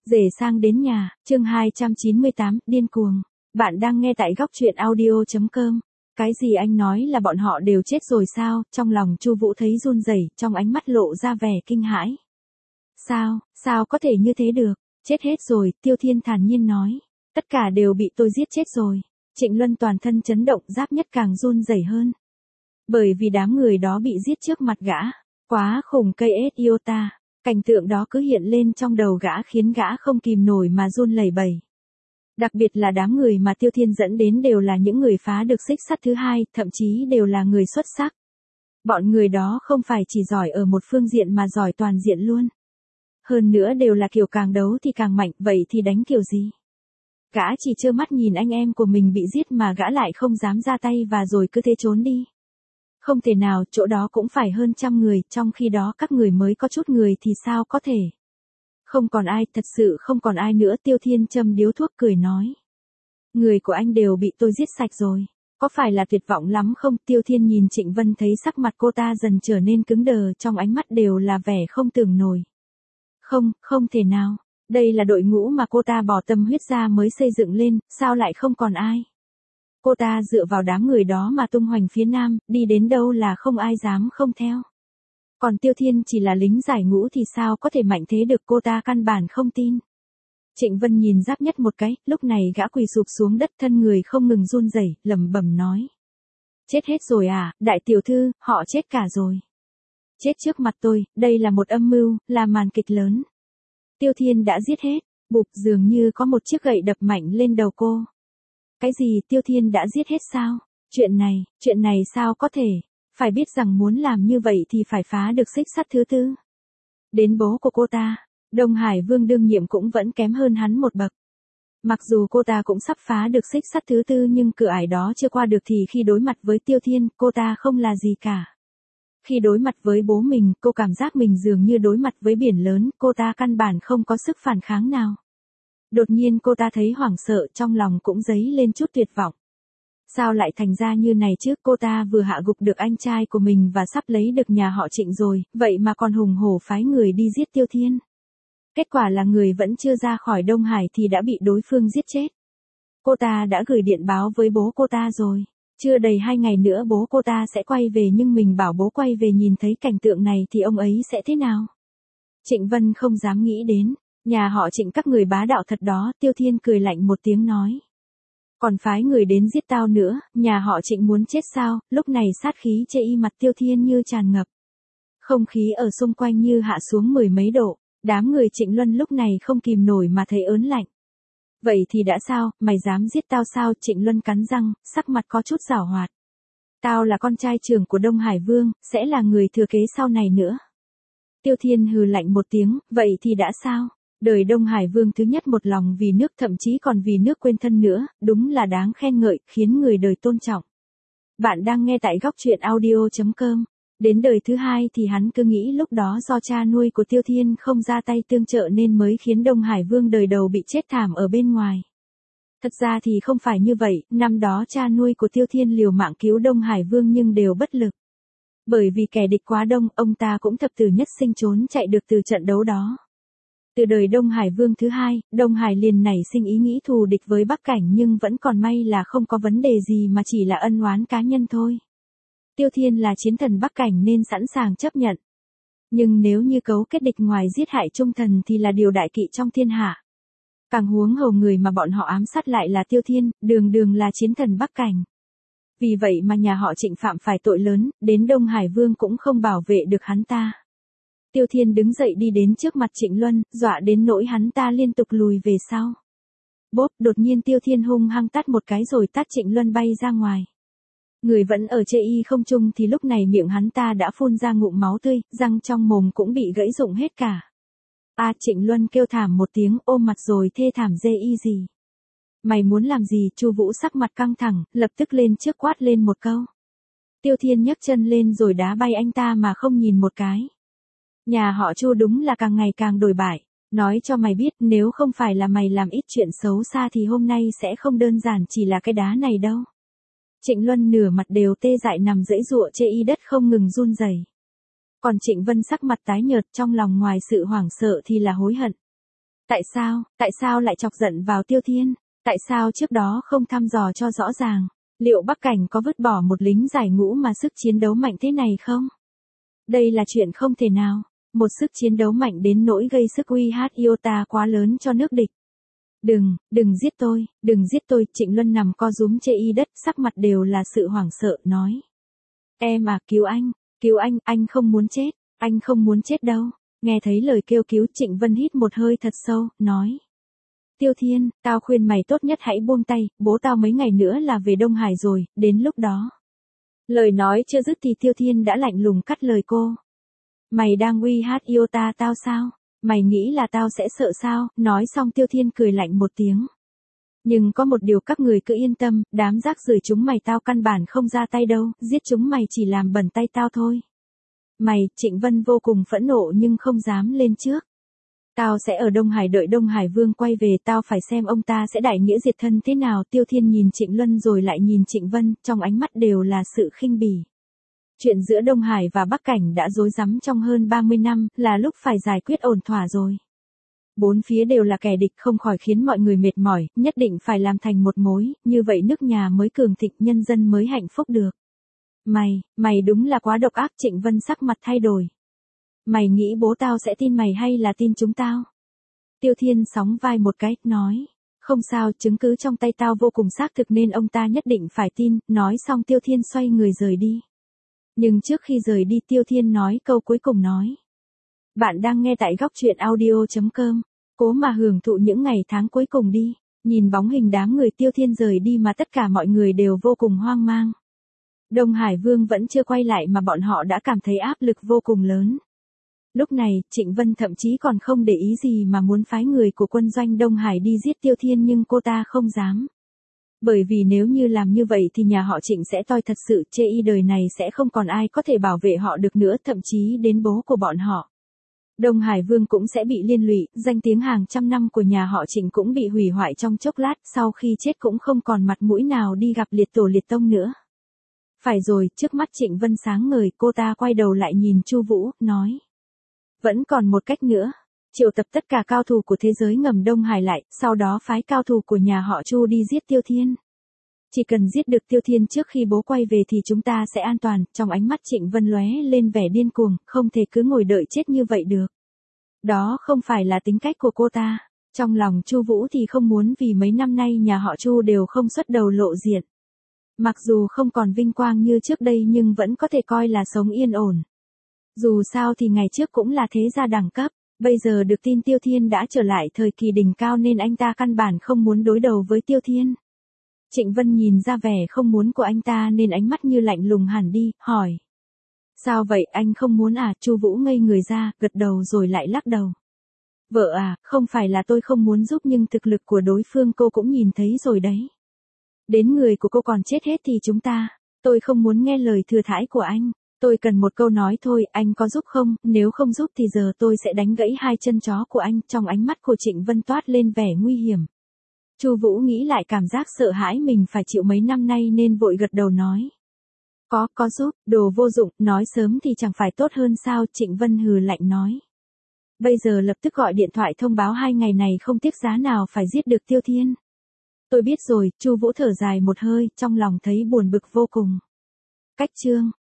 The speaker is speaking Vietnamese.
Rể sang đến nhà, chương 298, điên cuồng. Bạn đang nghe tại góc truyện audio.com. Cái gì anh nói là bọn họ đều chết rồi sao? Trong lòng Chu Vũ thấy run rẩy, trong ánh mắt lộ ra vẻ kinh hãi. Sao có thể như thế được? Chết hết rồi, Tiêu Thiên thản nhiên nói. Tất cả đều bị tôi giết chết rồi. Trịnh Luân toàn thân chấn động, Giáp Nhất càng run rẩy hơn. Bởi vì đám người đó bị giết trước mặt gã. Quá khủng cây iota. Cảnh tượng đó cứ hiện lên trong đầu gã khiến gã không kìm nổi mà run lẩy bẩy. Đặc biệt là đám người mà Tiêu Thiên dẫn đến đều là những người phá được xích sắt thứ hai, thậm chí đều là người xuất sắc. Bọn người đó không phải chỉ giỏi ở một phương diện mà giỏi toàn diện luôn. Hơn nữa đều là kiểu càng đấu thì càng mạnh, vậy thì đánh kiểu gì? Gã chỉ trơ mắt nhìn anh em của mình bị giết mà gã lại không dám ra tay và rồi cứ thế trốn đi. Không thể nào, chỗ đó cũng phải hơn 100 người, trong khi đó các người mới có chút người thì sao có thể. Không còn ai, thật sự không còn ai nữa. Tiêu Thiên châm điếu thuốc cười nói. Người của anh đều bị tôi giết sạch rồi. Có phải là tuyệt vọng lắm không? Tiêu Thiên nhìn Trịnh Vân thấy sắc mặt cô ta dần trở nên cứng đờ, trong ánh mắt đều là vẻ không tưởng nổi. Không thể nào. Đây là đội ngũ mà cô ta bỏ tâm huyết ra mới xây dựng lên, sao lại không còn ai? Cô ta dựa vào đám người đó mà tung hoành phía Nam, đi đến đâu là không ai dám không theo. Còn Tiêu Thiên chỉ là lính giải ngũ thì sao có thể mạnh thế được, cô ta căn bản không tin. Trịnh Vân nhìn Giáp Nhất một cái, lúc này gã quỳ sụp xuống đất, thân người không ngừng run rẩy, lẩm bẩm nói. Chết hết rồi à, đại tiểu thư, họ chết cả rồi. Chết trước mặt tôi, đây là một âm mưu, là màn kịch lớn. Tiêu Thiên đã giết hết, bụp, dường như có một chiếc gậy đập mạnh lên đầu cô. Cái gì, Tiêu Thiên đã giết hết sao? Chuyện này sao có thể? Phải biết rằng muốn làm như vậy thì phải phá được xích sắt thứ tư. Đến bố của cô ta, Đông Hải Vương đương nhiệm cũng vẫn kém hơn hắn một bậc. Mặc dù cô ta cũng sắp phá được xích sắt thứ tư nhưng cửa ải đó chưa qua được thì khi đối mặt với Tiêu Thiên, cô ta không là gì cả. Khi đối mặt với bố mình, cô cảm giác mình dường như đối mặt với biển lớn, cô ta căn bản không có sức phản kháng nào. Đột nhiên cô ta thấy hoảng sợ, trong lòng cũng dấy lên chút tuyệt vọng. Sao lại thành ra như này chứ? Cô ta vừa hạ gục được anh trai của mình và sắp lấy được nhà họ Trịnh rồi, vậy mà còn hùng hổ phái người đi giết Tiêu Thiên. Kết quả là người vẫn chưa ra khỏi Đông Hải thì đã bị đối phương giết chết. Cô ta đã gửi điện báo với bố cô ta rồi. Chưa đầy 2 ngày nữa bố cô ta sẽ quay về, nhưng mình bảo bố quay về nhìn thấy cảnh tượng này thì ông ấy sẽ thế nào? Trịnh Vân không dám nghĩ đến. Nhà họ Trịnh các người bá đạo thật đó. Tiêu Thiên cười lạnh một tiếng nói. Còn phái người đến giết tao nữa, nhà họ Trịnh muốn chết sao? Lúc này sát khí chê y mặt Tiêu Thiên như tràn ngập. Không khí ở xung quanh như hạ xuống 10 mấy độ, đám người Trịnh Luân lúc này không kìm nổi mà thấy ớn lạnh. Vậy thì đã sao, mày dám giết tao sao? Trịnh Luân cắn răng, sắc mặt có chút giảo hoạt. Tao là con trai trưởng của Đông Hải Vương, sẽ là người thừa kế sau này nữa. Tiêu Thiên hừ lạnh một tiếng, vậy thì đã sao? Đời Đông Hải Vương thứ nhất một lòng vì nước, thậm chí còn vì nước quên thân nữa, đúng là đáng khen ngợi, khiến người đời tôn trọng. Bạn đang nghe tại góc truyện audio.com. Đến đời thứ hai thì hắn cứ nghĩ lúc đó do cha nuôi của Tiêu Thiên không ra tay tương trợ nên mới khiến Đông Hải Vương đời đầu bị chết thảm ở bên ngoài. Thật ra thì không phải như vậy, năm đó cha nuôi của Tiêu Thiên liều mạng cứu Đông Hải Vương nhưng đều bất lực. Bởi vì kẻ địch quá đông, ông ta cũng thập tử nhất sinh trốn chạy được từ trận đấu đó. Từ đời Đông Hải Vương thứ hai, Đông Hải liền nảy sinh ý nghĩ thù địch với Bắc Cảnh, nhưng vẫn còn may là không có vấn đề gì mà chỉ là ân oán cá nhân thôi. Tiêu Thiên là chiến thần Bắc Cảnh nên sẵn sàng chấp nhận. Nhưng nếu như cấu kết địch ngoài giết hại trung thần thì là điều đại kỵ trong thiên hạ. Càng huống hồ người mà bọn họ ám sát lại là Tiêu Thiên, đường đường là chiến thần Bắc Cảnh. Vì vậy mà nhà họ Trịnh phạm phải tội lớn, đến Đông Hải Vương cũng không bảo vệ được hắn ta. Tiêu Thiên đứng dậy đi đến trước mặt Trịnh Luân, dọa đến nỗi hắn ta liên tục lùi về sau. Bốp, đột nhiên Tiêu Thiên hung hăng tát một cái rồi tát Trịnh Luân bay ra ngoài. Người vẫn ở chê y không trung thì lúc này miệng hắn ta đã phun ra ngụm máu tươi, răng trong mồm cũng bị gãy rụng hết cả. Trịnh Luân kêu thảm một tiếng, ôm mặt rồi thê thảm dê y gì. Mày muốn làm gì? Chu Vũ sắc mặt căng thẳng, lập tức lên trước quát lên một câu. Tiêu Thiên nhấc chân lên rồi đá bay anh ta mà không nhìn một cái. Nhà họ Chu đúng là càng ngày càng đổi bại. Nói cho mày biết, nếu không phải là mày làm ít chuyện xấu xa thì hôm nay sẽ không đơn giản chỉ là cái đá này đâu. Trịnh Luân nửa mặt đều tê dại nằm giãy giụa chê y đất không ngừng run rẩy. Còn Trịnh Vân sắc mặt tái nhợt, trong lòng ngoài sự hoảng sợ thì là hối hận. Tại sao lại chọc giận vào Tiêu Thiên? Tại sao trước đó không thăm dò cho rõ ràng? Liệu Bắc Cảnh có vứt bỏ một lính giải ngũ mà sức chiến đấu mạnh thế này không? Đây là chuyện không thể nào. Một sức chiến đấu mạnh đến nỗi gây sức uy hiếp iota quá lớn cho nước địch. Đừng giết tôi, Trịnh Luân nằm co rúm trên y đất, sắc mặt đều là sự hoảng sợ, nói. Em à, cứu anh không muốn chết đâu. Nghe thấy lời kêu cứu, Trịnh Vân hít một hơi thật sâu, nói. Tiêu Thiên, tao khuyên mày tốt nhất hãy buông tay, bố tao mấy ngày nữa là về Đông Hải rồi, đến lúc đó. Lời nói chưa dứt thì Tiêu Thiên đã lạnh lùng cắt lời cô. Mày đang uy hiếp iota tao sao? Mày nghĩ là tao sẽ sợ sao? Nói xong Tiêu Thiên cười lạnh một tiếng. Nhưng có một điều các người cứ yên tâm, đám rác rưởi chúng mày tao căn bản không ra tay đâu, giết chúng mày chỉ làm bẩn tay tao thôi. Trịnh Vân vô cùng phẫn nộ nhưng không dám lên trước. Tao sẽ ở Đông Hải đợi Đông Hải Vương quay về, tao phải xem ông ta sẽ đại nghĩa diệt thân thế nào. Tiêu Thiên nhìn Trịnh Luân rồi lại nhìn Trịnh Vân, trong ánh mắt đều là sự khinh bỉ. Chuyện giữa Đông Hải và Bắc Cảnh đã rối rắm trong hơn 30 năm, là lúc phải giải quyết ổn thỏa rồi. Bốn phía đều là kẻ địch, không khỏi khiến mọi người mệt mỏi, nhất định phải làm thành một mối, như vậy nước nhà mới cường thịnh, nhân dân mới hạnh phúc được. Mày đúng là quá độc ác. Trịnh Vân sắc mặt thay đổi. Mày nghĩ bố tao sẽ tin mày hay là tin chúng tao? Tiêu Thiên sóng vai một cái, nói. Không sao, chứng cứ trong tay tao vô cùng xác thực nên ông ta nhất định phải tin. Nói xong Tiêu Thiên xoay người rời đi. Nhưng trước khi rời đi Tiêu Thiên nói câu cuối cùng, nói. Bạn đang nghe tại góc truyện audio.com. Cố mà hưởng thụ những ngày tháng cuối cùng đi. Nhìn bóng hình đám người Tiêu Thiên rời đi mà tất cả mọi người đều vô cùng hoang mang. Đông Hải Vương vẫn chưa quay lại mà bọn họ đã cảm thấy áp lực vô cùng lớn. Lúc này, Trịnh Vân thậm chí còn không để ý gì mà muốn phái người của quân doanh Đông Hải đi giết Tiêu Thiên, nhưng cô ta không dám. Bởi vì nếu như làm như vậy thì nhà họ Trịnh sẽ toi thật sự chê y, đời này sẽ không còn ai có thể bảo vệ họ được nữa, thậm chí đến bố của bọn họ. Đông Hải Vương cũng sẽ bị liên lụy, danh tiếng hàng trăm năm của nhà họ Trịnh cũng bị hủy hoại trong chốc lát, sau khi chết cũng không còn mặt mũi nào đi gặp liệt tổ liệt tông nữa. Phải rồi, trước mắt Trịnh Vân sáng ngời, cô ta quay đầu lại nhìn Chu Vũ, nói. Vẫn còn một cách nữa, triệu tập tất cả cao thủ của thế giới ngầm Đông Hải lại, sau đó phái cao thủ của nhà họ Chu đi giết Tiêu Thiên. Chỉ cần giết được Tiêu Thiên trước khi bố quay về thì chúng ta sẽ an toàn. Trong ánh mắt Trịnh Vân lóe lên vẻ điên cuồng, không thể cứ ngồi đợi chết như vậy được. Đó không phải là tính cách của cô ta. Trong lòng Chu Vũ thì không muốn, vì mấy năm nay nhà họ Chu đều không xuất đầu lộ diện. Mặc dù không còn vinh quang như trước đây nhưng vẫn có thể coi là sống yên ổn. Dù sao thì ngày trước cũng là thế gia đẳng cấp, bây giờ được tin Tiêu Thiên đã trở lại thời kỳ đỉnh cao nên anh ta căn bản không muốn đối đầu với Tiêu Thiên. Trịnh Vân nhìn ra vẻ không muốn của anh ta nên ánh mắt như lạnh lùng hẳn đi, hỏi. Sao vậy, anh không muốn à? Chu Vũ ngây người ra, gật đầu rồi lại lắc đầu. Vợ à, không phải là tôi không muốn giúp nhưng thực lực của đối phương cô cũng nhìn thấy rồi đấy. Đến người của cô còn chết hết thì tôi không muốn nghe lời thừa thãi của anh. Tôi cần một câu nói thôi, anh có giúp không? Nếu không giúp thì giờ tôi sẽ đánh gãy hai chân chó của anh. Trong ánh mắt của Trịnh Vân toát lên vẻ nguy hiểm. Chu Vũ nghĩ lại cảm giác sợ hãi mình phải chịu mấy năm nay nên vội gật đầu nói. Có giúp, đồ vô dụng, nói sớm thì chẳng phải tốt hơn sao? Trịnh Vân hừ lạnh nói. Bây giờ lập tức gọi điện thoại thông báo 2 ngày này không tiếc giá nào phải giết được Tiêu Thiên. Tôi biết rồi. Chu Vũ thở dài một hơi, trong lòng thấy buồn bực vô cùng. Cách chương